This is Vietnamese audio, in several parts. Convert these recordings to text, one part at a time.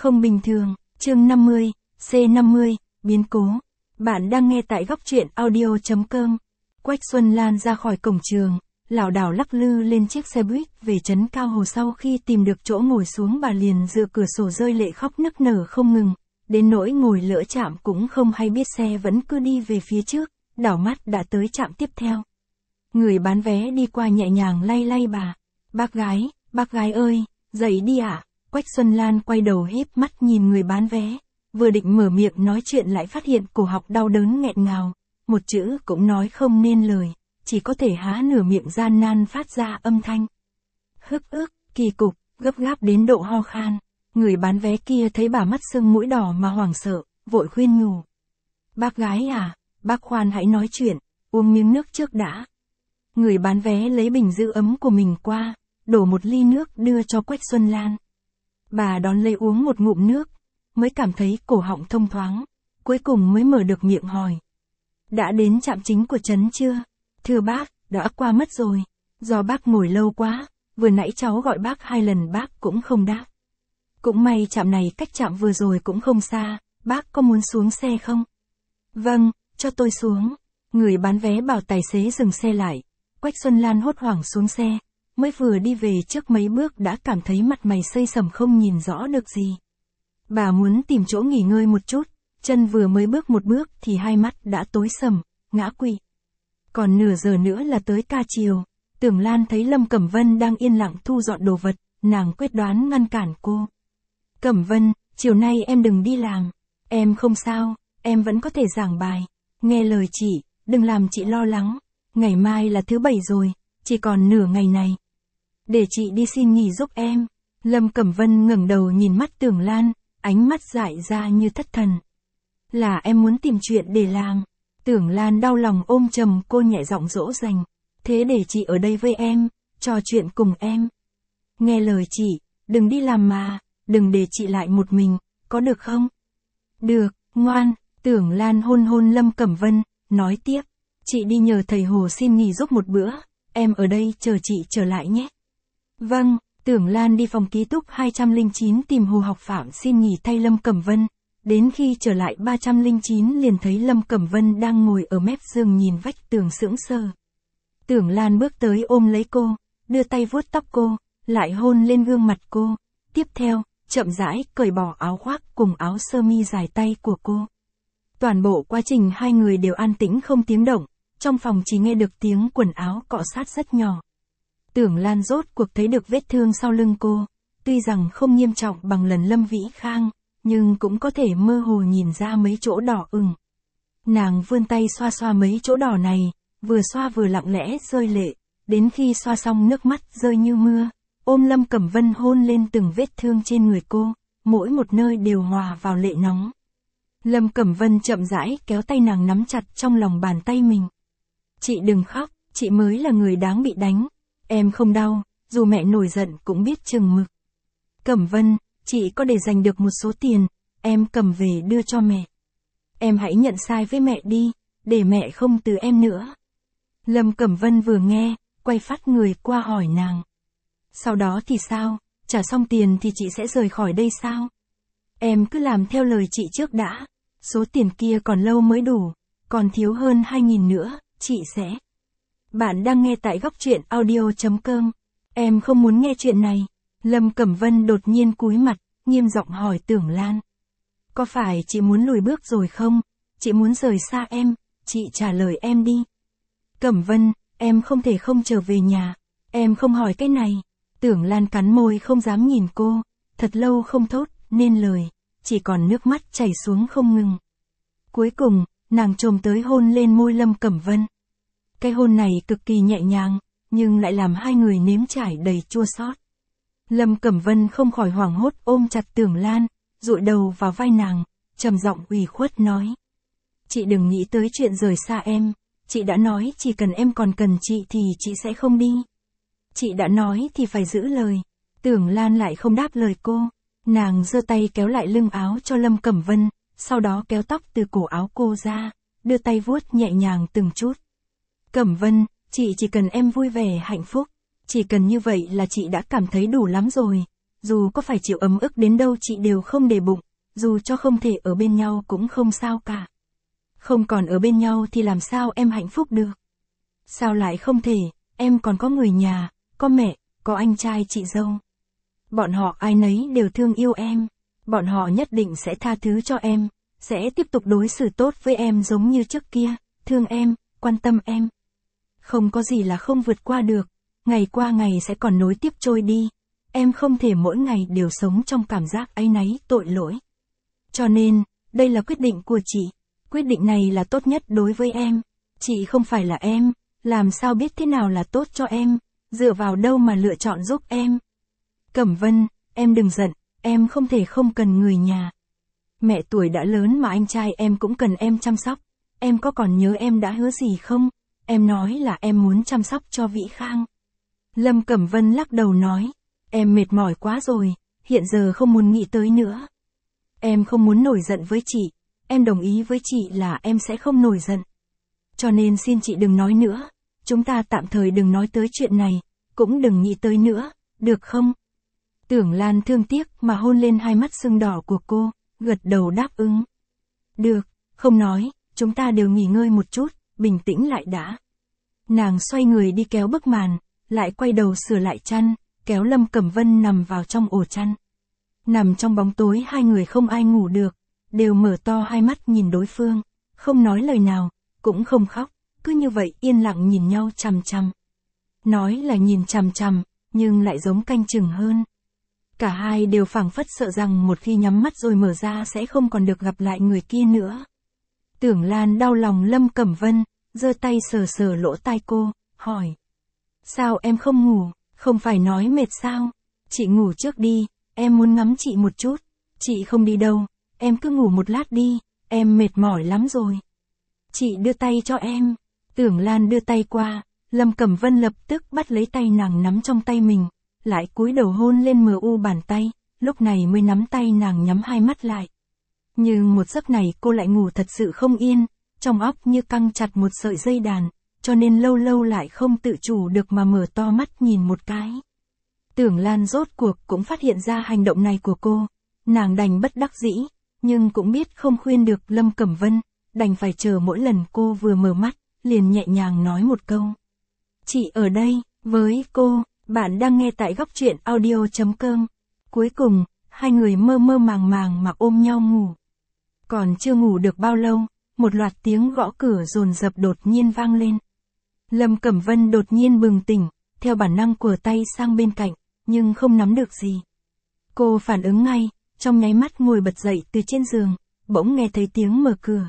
Không bình thường, chương 50, C50, biến cố. Bạn đang nghe tại góc truyện audio.com. Quách Xuân Lan ra khỏi cổng trường, lảo đảo lắc lư lên chiếc xe buýt về trấn Cao Hồ. Sau khi tìm được chỗ ngồi xuống, bà liền dựa cửa sổ rơi lệ khóc nức nở không ngừng, đến nỗi ngồi lỡ trạm cũng không hay biết, xe vẫn cứ đi về phía trước, đảo mắt đã tới trạm tiếp theo. Người bán vé đi qua nhẹ nhàng lay lay bà. Bác gái ơi, dậy đi ạ. Quách Xuân Lan quay đầu híp mắt nhìn người bán vé, vừa định mở miệng nói chuyện lại phát hiện cổ họng đau đớn nghẹn ngào, một chữ cũng nói không nên lời, chỉ có thể há nửa miệng gian nan phát ra âm thanh. Hức ức, kỳ cục, gấp gáp đến độ ho khan. Người bán vé kia thấy bà mắt sưng mũi đỏ mà hoảng sợ, vội khuyên nhủ. Bác gái à, bác khoan hãy nói chuyện, uống miếng nước trước đã. Người bán vé lấy bình giữ ấm của mình qua, đổ một ly nước đưa cho Quách Xuân Lan. Bà đón lấy uống một ngụm nước, mới cảm thấy cổ họng thông thoáng, cuối cùng mới mở được miệng hỏi. Đã đến trạm chính của trấn chưa? Thưa bác, đã qua mất rồi. Do bác ngồi lâu quá, vừa nãy cháu gọi bác 2 lần bác cũng không đáp. Cũng may trạm này cách trạm vừa rồi cũng không xa, bác có muốn xuống xe không? Vâng, cho tôi xuống. Người bán vé bảo tài xế dừng xe lại. Quách Xuân Lan hốt hoảng xuống xe, mới vừa đi về trước mấy bước đã cảm thấy mặt mày xây sầm không nhìn rõ được gì. Bà muốn tìm chỗ nghỉ ngơi một chút, chân vừa mới bước một bước thì hai mắt đã tối sầm, ngã quỵ. Còn nửa giờ nữa là tới ca chiều, Tưởng Lan thấy Lâm Cẩm Vân đang yên lặng thu dọn đồ vật, nàng quyết đoán ngăn cản cô. Cẩm Vân, chiều nay em đừng đi làm, em không sao, em vẫn có thể giảng bài. Nghe lời chị, đừng làm chị lo lắng, ngày mai là thứ 7 rồi, chỉ còn nửa ngày này. Để chị đi xin nghỉ giúp em. Lâm Cẩm Vân ngẩng đầu nhìn mắt Tưởng Lan, ánh mắt dại ra như thất thần. Là em muốn tìm chuyện để làm. Tưởng Lan đau lòng ôm chầm cô nhẹ giọng dỗ dành. Thế để chị ở đây với em, trò chuyện cùng em. Nghe lời chị, đừng đi làm mà, đừng để chị lại một mình, có được không? Được, ngoan. Tưởng Lan hôn hôn Lâm Cẩm Vân, nói tiếp. Chị đi nhờ thầy Hồ xin nghỉ giúp một bữa, em ở đây chờ chị trở lại nhé. Vâng, Tưởng Lan đi phòng ký túc 209 tìm Hồ Học Phạm xin nghỉ thay Lâm Cẩm Vân. Đến khi trở lại 309 liền thấy Lâm Cẩm Vân đang ngồi ở mép giường nhìn vách tường sững sờ. Tưởng Lan bước tới ôm lấy cô, đưa tay vuốt tóc cô, lại hôn lên gương mặt cô. Tiếp theo, chậm rãi cởi bỏ áo khoác cùng áo sơ mi dài tay của cô. Toàn bộ quá trình hai người đều an tĩnh không tiếng động, trong phòng chỉ nghe được tiếng quần áo cọ sát rất nhỏ. Tưởng Lan rốt cuộc thấy được vết thương sau lưng cô, tuy rằng không nghiêm trọng bằng lần Lâm Vĩ Khang, nhưng cũng có thể mơ hồ nhìn ra mấy chỗ đỏ ửng. Nàng vươn tay xoa xoa mấy chỗ đỏ này, vừa xoa vừa lặng lẽ rơi lệ, đến khi xoa xong nước mắt rơi như mưa, ôm Lâm Cẩm Vân hôn lên từng vết thương trên người cô, mỗi một nơi đều hòa vào lệ nóng. Lâm Cẩm Vân chậm rãi kéo tay nàng nắm chặt trong lòng bàn tay mình. Chị đừng khóc, chị mới là người đáng bị đánh. Em không đau, dù mẹ nổi giận cũng biết chừng mực. Cẩm Vân, chị có để dành được một số tiền, em cầm về đưa cho mẹ. Em hãy nhận sai với mẹ đi, để mẹ không từ em nữa. Lâm Cẩm Vân vừa nghe, quay phát người qua hỏi nàng. Sau đó thì sao, trả xong tiền thì chị sẽ rời khỏi đây sao? Em cứ làm theo lời chị trước đã, số tiền kia còn lâu mới đủ, còn thiếu hơn 2.000 nữa, chị sẽ... Bạn đang nghe tại góc truyện audio.com. Em không muốn nghe chuyện này. Lâm Cẩm Vân đột nhiên cúi mặt, nghiêm giọng hỏi Tưởng Lan. Có phải chị muốn lùi bước rồi không? Chị muốn rời xa em, chị trả lời em đi. Cẩm Vân, em không thể không trở về nhà. Em không hỏi cái này. Tưởng Lan cắn môi không dám nhìn cô, thật lâu không thốt nên lời, chỉ còn nước mắt chảy xuống không ngừng. Cuối cùng, nàng chồm tới hôn lên môi Lâm Cẩm Vân. Cái hôn này cực kỳ nhẹ nhàng, nhưng lại làm hai người nếm trải đầy chua xót. Lâm Cẩm Vân không khỏi hoảng hốt ôm chặt Tưởng Lan, dụi đầu vào vai nàng, trầm giọng ủy khuất nói. Chị đừng nghĩ tới chuyện rời xa em, chị đã nói chỉ cần em còn cần chị thì chị sẽ không đi. Chị đã nói thì phải giữ lời. Tưởng Lan lại không đáp lời cô, nàng giơ tay kéo lại lưng áo cho Lâm Cẩm Vân, sau đó kéo tóc từ cổ áo cô ra, đưa tay vuốt nhẹ nhàng từng chút. Cẩm Vân, chị chỉ cần em vui vẻ hạnh phúc, chỉ cần như vậy là chị đã cảm thấy đủ lắm rồi, dù có phải chịu ấm ức đến đâu chị đều không để bụng, dù cho không thể ở bên nhau cũng không sao cả. Không còn ở bên nhau thì làm sao em hạnh phúc được? Sao lại không thể, em còn có người nhà, có mẹ, có anh trai chị dâu. Bọn họ ai nấy đều thương yêu em, bọn họ nhất định sẽ tha thứ cho em, sẽ tiếp tục đối xử tốt với em giống như trước kia, thương em, quan tâm em. Không có gì là không vượt qua được, ngày qua ngày sẽ còn nối tiếp trôi đi. Em không thể mỗi ngày đều sống trong cảm giác áy náy, tội lỗi. Cho nên, đây là quyết định của chị. Quyết định này là tốt nhất đối với em. Chị không phải là em, làm sao biết thế nào là tốt cho em, dựa vào đâu mà lựa chọn giúp em. Cẩm Vân, em đừng giận, em không thể không cần người nhà. Mẹ tuổi đã lớn mà anh trai em cũng cần em chăm sóc. Em có còn nhớ em đã hứa gì không? Em nói là em muốn chăm sóc cho Vĩ Khang. Lâm Cẩm Vân lắc đầu nói, em mệt mỏi quá rồi, hiện giờ không muốn nghĩ tới nữa. Em không muốn nổi giận với chị, em đồng ý với chị là em sẽ không nổi giận. Cho nên xin chị đừng nói nữa, chúng ta tạm thời đừng nói tới chuyện này, cũng đừng nghĩ tới nữa, được không? Tưởng Lan thương tiếc mà hôn lên hai mắt sưng đỏ của cô, gật đầu đáp ứng. Được, không nói, chúng ta đều nghỉ ngơi một chút, bình tĩnh lại đã. Nàng xoay người đi kéo bức màn, lại quay đầu sửa lại chăn, kéo Lâm Cẩm Vân nằm vào trong ổ chăn. Nằm trong bóng tối hai người không ai ngủ được, đều mở to hai mắt nhìn đối phương, không nói lời nào, cũng không khóc, cứ như vậy yên lặng nhìn nhau chằm chằm. Nói là nhìn chằm chằm, nhưng lại giống canh chừng hơn. Cả hai đều phảng phất sợ rằng một khi nhắm mắt rồi mở ra sẽ không còn được gặp lại người kia nữa. Tưởng Lan đau lòng Lâm Cẩm Vân, giơ tay sờ sờ lỗ tai cô, hỏi. Sao em không ngủ, không phải nói mệt sao? Chị ngủ trước đi, em muốn ngắm chị một chút. Chị không đi đâu, em cứ ngủ một lát đi, em mệt mỏi lắm rồi. Chị đưa tay cho em. Tưởng Lan đưa tay qua, Lâm Cẩm Vân lập tức bắt lấy tay nàng nắm trong tay mình, lại cúi đầu hôn lên mờ u bàn tay, lúc này mới nắm tay nàng nhắm hai mắt lại. Nhưng một giấc này cô lại ngủ thật sự không yên, trong óc như căng chặt một sợi dây đàn, cho nên lâu lâu lại không tự chủ được mà mở to mắt nhìn một cái. Tưởng Lan rốt cuộc cũng phát hiện ra hành động này của cô, nàng đành bất đắc dĩ, nhưng cũng biết không khuyên được Lâm Cẩm Vân, đành phải chờ mỗi lần cô vừa mở mắt, liền nhẹ nhàng nói một câu. Chị ở đây, với cô, bạn đang nghe tại góc truyện audio.com. Cuối cùng, hai người mơ mơ màng màng mà ôm nhau ngủ. Còn chưa ngủ được bao lâu, một loạt tiếng gõ cửa dồn dập đột nhiên vang lên. Lâm Cẩm Vân đột nhiên bừng tỉnh, theo bản năng của tay sang bên cạnh, nhưng không nắm được gì. Cô phản ứng ngay, trong nháy mắt ngồi bật dậy từ trên giường, bỗng nghe thấy tiếng mở cửa.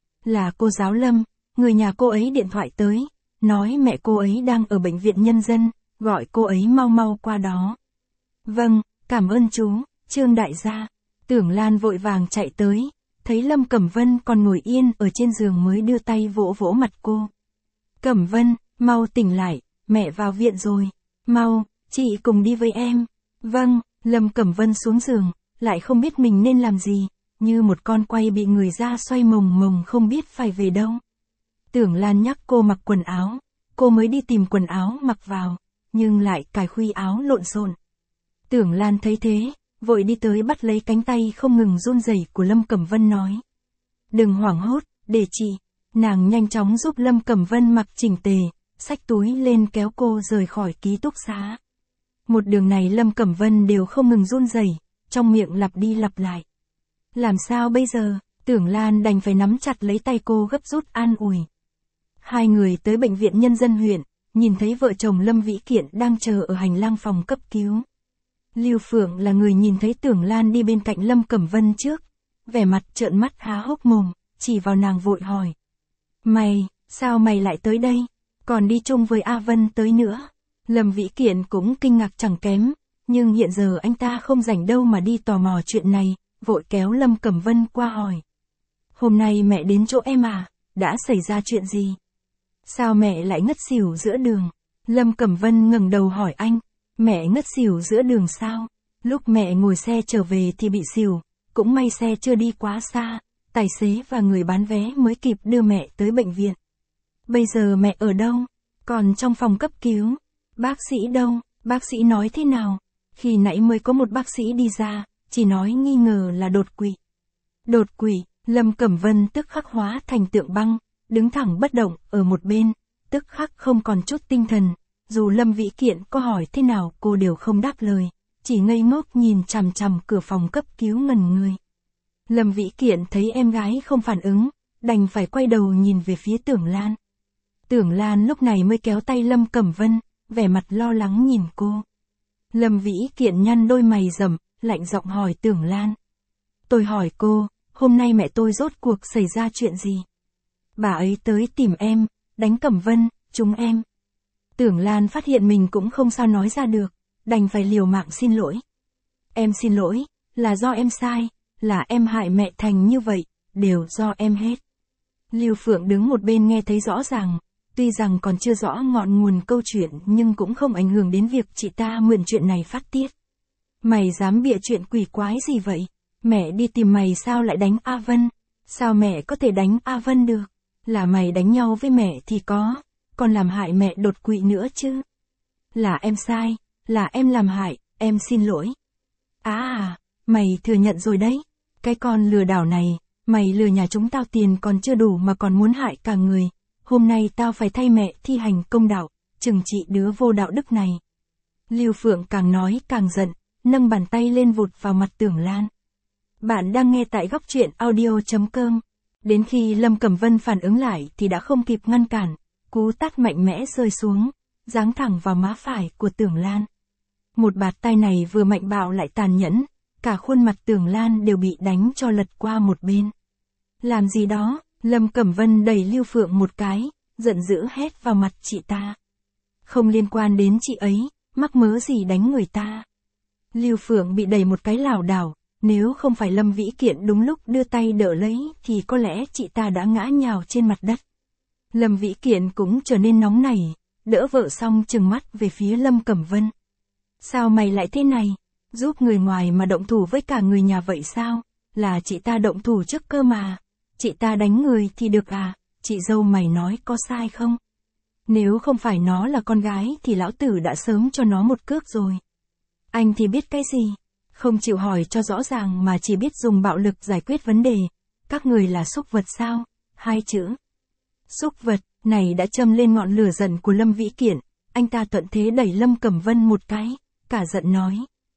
Là cô giáo Lâm, người nhà cô ấy điện thoại tới, nói mẹ cô ấy đang ở bệnh viện nhân dân, gọi cô ấy mau mau qua đó. Vâng, cảm ơn chú, Trương đại gia. Tưởng Lan vội vàng chạy tới, thấy Lâm Cẩm Vân còn ngồi yên ở trên giường mới đưa tay vỗ vỗ mặt cô. Cẩm Vân, mau tỉnh lại, mẹ vào viện rồi. Mau, chị cùng đi với em. Vâng, Lâm Cẩm Vân xuống giường, lại không biết mình nên làm gì, như một con quay bị người ra xoay mồng mồng không biết phải về đâu. Tưởng Lan nhắc cô mặc quần áo, cô mới đi tìm quần áo mặc vào, nhưng lại cài khuy áo lộn xộn. Tưởng Lan thấy thế, vội đi tới bắt lấy cánh tay không ngừng run rẩy của Lâm Cẩm Vân nói. Đừng hoảng hốt, để chị. Nàng nhanh chóng giúp Lâm Cẩm Vân mặc chỉnh tề, xách túi lên kéo cô rời khỏi ký túc xá. Một đường này Lâm Cẩm Vân đều không ngừng run rẩy, trong miệng lặp đi lặp lại. Làm sao bây giờ? Tưởng Lan đành phải nắm chặt lấy tay cô gấp rút an ủi. Hai người tới bệnh viện nhân dân huyện, nhìn thấy vợ chồng Lâm Vĩ Kiện đang chờ ở hành lang phòng cấp cứu. Lưu Phượng là người nhìn thấy Tưởng Lan đi bên cạnh Lâm Cẩm Vân trước, vẻ mặt trợn mắt há hốc mồm, chỉ vào nàng vội hỏi. Mày, sao mày lại tới đây? Còn đi chung với A Vân tới nữa. Lâm Vĩ Kiện cũng kinh ngạc chẳng kém, nhưng hiện giờ anh ta không rảnh đâu mà đi tò mò chuyện này, vội kéo Lâm Cẩm Vân qua hỏi. Hôm nay mẹ đến chỗ em à, đã xảy ra chuyện gì? Sao mẹ lại ngất xỉu giữa đường? Lâm Cẩm Vân ngẩng đầu hỏi anh, mẹ ngất xỉu giữa đường sao? Lúc mẹ ngồi xe trở về thì bị xỉu, cũng may xe chưa đi quá xa, tài xế và người bán vé mới kịp đưa mẹ tới bệnh viện. Bây giờ mẹ ở đâu? Còn trong phòng cấp cứu. Bác sĩ đâu? Bác sĩ nói thế nào? Khi nãy mới có một bác sĩ đi ra, chỉ nói nghi ngờ là đột quỵ. Đột quỵ, Lâm Cẩm Vân tức khắc hóa thành tượng băng, đứng thẳng bất động ở một bên, tức khắc không còn chút tinh thần. Dù Lâm Vĩ Kiện có hỏi thế nào cô đều không đáp lời, chỉ ngây ngốc nhìn chằm chằm cửa phòng cấp cứu ngẩn người. Lâm Vĩ Kiện thấy em gái không phản ứng, đành phải quay đầu nhìn về phía Tưởng Lan. Tưởng Lan lúc này mới kéo tay Lâm Cẩm Vân, vẻ mặt lo lắng nhìn cô. Lâm Vĩ Kiện nhăn đôi mày rậm, lạnh giọng hỏi Tưởng Lan. Tôi hỏi cô, hôm nay mẹ tôi rốt cuộc xảy ra chuyện gì? Bà ấy tới tìm em, đánh Cẩm Vân, chúng em. Tưởng Lan phát hiện mình cũng không sao nói ra được, đành phải liều mạng xin lỗi. Em xin lỗi, là do em sai, là em hại mẹ thành như vậy, đều do em hết. Lưu Phượng đứng một bên nghe thấy rõ ràng, tuy rằng còn chưa rõ ngọn nguồn câu chuyện nhưng cũng không ảnh hưởng đến việc chị ta mượn chuyện này phát tiết. Mày dám bịa chuyện quỷ quái gì vậy? Mẹ đi tìm mày sao lại đánh A Vân? Sao mẹ có thể đánh A Vân được? Là mày đánh nhau với mẹ thì có, còn làm hại mẹ đột quỵ nữa chứ. Là em sai, là em làm hại, em xin lỗi. Mày thừa nhận rồi đấy. Cái con lừa đảo này, mày lừa nhà chúng tao tiền còn chưa đủ mà còn muốn hại cả người. Hôm nay tao phải thay mẹ thi hành công đạo, trừng trị đứa vô đạo đức này. Lưu Phượng càng nói càng giận, nâng bàn tay lên vụt vào mặt Tưởng Lan. Bạn đang nghe tại góc truyện audio.com. Đến khi Lâm Cẩm Vân phản ứng lại thì đã không kịp ngăn cản, cú tát mạnh mẽ rơi xuống, giáng thẳng vào má phải của Tưởng Lan. Một bạt tai này vừa mạnh bạo lại tàn nhẫn, cả khuôn mặt Tưởng Lan đều bị đánh cho lật qua một bên. Làm gì đó? Lâm Cẩm Vân đẩy Lưu Phượng một cái, giận dữ hét vào mặt chị ta. Không liên quan đến chị ấy, mắc mớ gì đánh người ta. Lưu Phượng bị đẩy một cái lảo đảo, nếu không phải Lâm Vĩ Kiện đúng lúc đưa tay đỡ lấy thì có lẽ chị ta đã ngã nhào trên mặt đất. Lâm Vĩ Kiện cũng trở nên nóng nảy, đỡ vợ xong trừng mắt về phía Lâm Cẩm Vân. Sao mày lại thế này? Giúp người ngoài mà động thủ với cả người nhà vậy sao? Là chị ta động thủ trước cơ mà. Chị ta đánh người thì được à? Chị dâu mày nói có sai không? Nếu không phải nó là con gái thì lão tử đã sớm cho nó một cước rồi. Anh thì biết cái gì? Không chịu hỏi cho rõ ràng mà chỉ biết dùng bạo lực giải quyết vấn đề. Các người là súc vật sao? 2 chữ. Súc vật, này đã châm lên ngọn lửa giận của Lâm Vĩ Kiện. Anh ta thuận thế đẩy Lâm Cẩm Vân một cái, cả giận nói.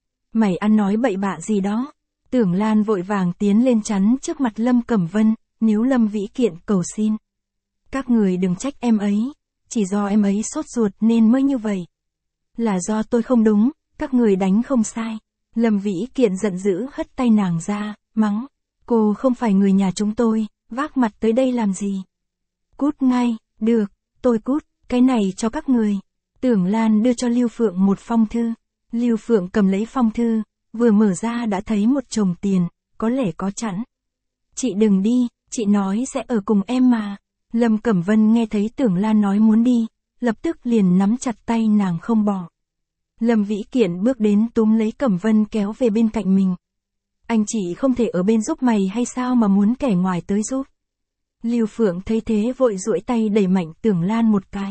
Mày ăn nói bậy bạ gì đó? Tưởng Lan vội vàng tiến lên chắn trước mặt Lâm Cẩm Vân, níu Lâm Vĩ Kiện cầu xin. Các người đừng trách em ấy, chỉ do em ấy sốt ruột nên mới như vậy. Là do tôi không đúng, các người đánh không sai. Lâm Vĩ Kiện giận dữ hất tay nàng ra, mắng. Cô không phải người nhà chúng tôi, vác mặt tới đây làm gì? Cút ngay, được, tôi cút, cái này cho các người. Tưởng Lan đưa cho Lưu Phượng một phong thư. Lưu Phượng cầm lấy phong thư, vừa mở ra đã thấy một chồng tiền, có lẽ có chẵn. Chị đừng đi, chị nói sẽ ở cùng em mà. Lâm Cẩm Vân nghe thấy Tưởng Lan nói muốn đi, lập tức liền nắm chặt tay nàng không bỏ. Lâm Vĩ Kiện bước đến túm lấy Cẩm Vân kéo về bên cạnh mình. Anh chị không thể ở bên giúp mày hay sao mà muốn kẻ ngoài tới giúp? Lưu Phượng thấy thế vội duỗi tay đẩy mạnh Tưởng Lan một cái.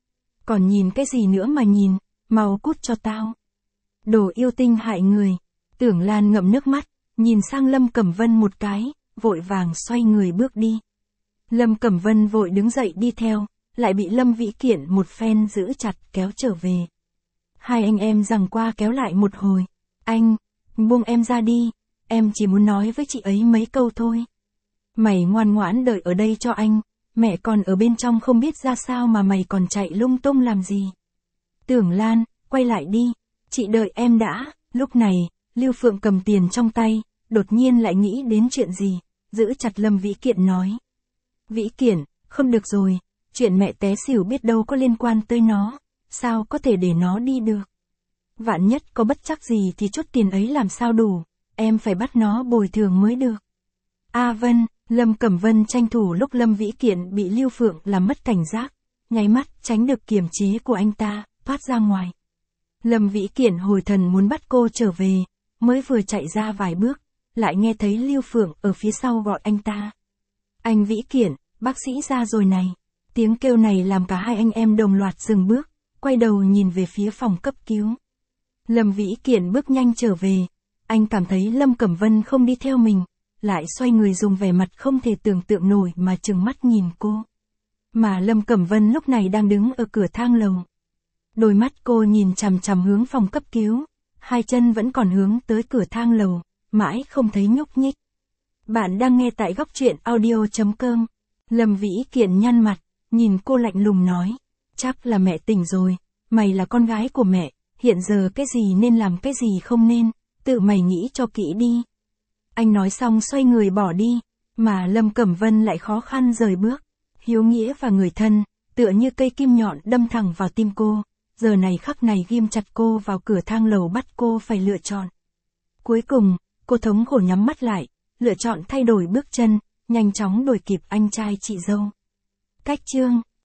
Còn nhìn cái gì nữa mà nhìn, mau cút cho tao. Đồ yêu tinh hại người. Tưởng Lan ngậm nước mắt, nhìn sang Lâm Cẩm Vân một cái, vội vàng xoay người bước đi. Lâm Cẩm Vân vội đứng dậy đi theo, lại bị Lâm Vĩ Kiện một phen giữ chặt kéo trở về. Hai anh em giằng qua kéo lại một hồi. Anh, buông em ra đi, em chỉ muốn nói với chị ấy mấy câu thôi. Mày ngoan ngoãn đợi ở đây cho anh, mẹ còn ở bên trong không biết ra sao mà mày còn chạy lung tung làm gì. Tưởng Lan, quay lại đi, chị đợi em đã. Lúc này, Lưu Phượng cầm tiền trong tay, đột nhiên lại nghĩ đến chuyện gì, giữ chặt Lâm Vĩ Kiện nói. Vĩ Kiện, không được rồi, chuyện mẹ té xỉu biết đâu có liên quan tới nó, sao có thể để nó đi được. Vạn nhất có bất chắc gì thì chút tiền ấy làm sao đủ, em phải bắt nó bồi thường mới được. A Vân, Lâm Cẩm Vân tranh thủ lúc Lâm Vĩ Kiện bị Lưu Phượng làm mất cảnh giác, nháy mắt tránh được kiềm chế của anh ta, thoát ra ngoài. Lâm Vĩ Kiện hồi thần muốn bắt cô trở về, mới vừa chạy ra vài bước, lại nghe thấy Lưu Phượng ở phía sau gọi anh ta. Anh Vĩ Kiện, bác sĩ ra rồi này. Tiếng kêu này làm cả hai anh em đồng loạt dừng bước, quay đầu nhìn về phía phòng cấp cứu. Lâm Vĩ Kiện bước nhanh trở về. Anh cảm thấy Lâm Cẩm Vân không đi theo mình, lại xoay người dùng vẻ mặt không thể tưởng tượng nổi mà trừng mắt nhìn cô. Mà Lâm Cẩm Vân lúc này đang đứng ở cửa thang lầu. Đôi mắt cô nhìn chằm chằm hướng phòng cấp cứu, hai chân vẫn còn hướng tới cửa thang lầu, mãi không thấy nhúc nhích. Bạn đang nghe tại góc truyện audio.com. Lâm Vĩ Kiện nhăn mặt, nhìn cô lạnh lùng nói, chắc là mẹ tỉnh rồi, mày là con gái của mẹ, hiện giờ cái gì nên làm cái gì không nên, tự mày nghĩ cho kỹ đi. Anh nói xong xoay người bỏ đi, mà Lâm Cẩm Vân lại khó khăn rời bước. Hiếu nghĩa và người thân, tựa như cây kim nhọn đâm thẳng vào tim cô, giờ này khắc này ghim chặt cô vào cửa thang lầu bắt cô phải lựa chọn. Cuối cùng, cô thống khổ nhắm mắt lại, lựa chọn thay đổi bước chân, nhanh chóng đuổi kịp anh trai chị dâu. Cách chương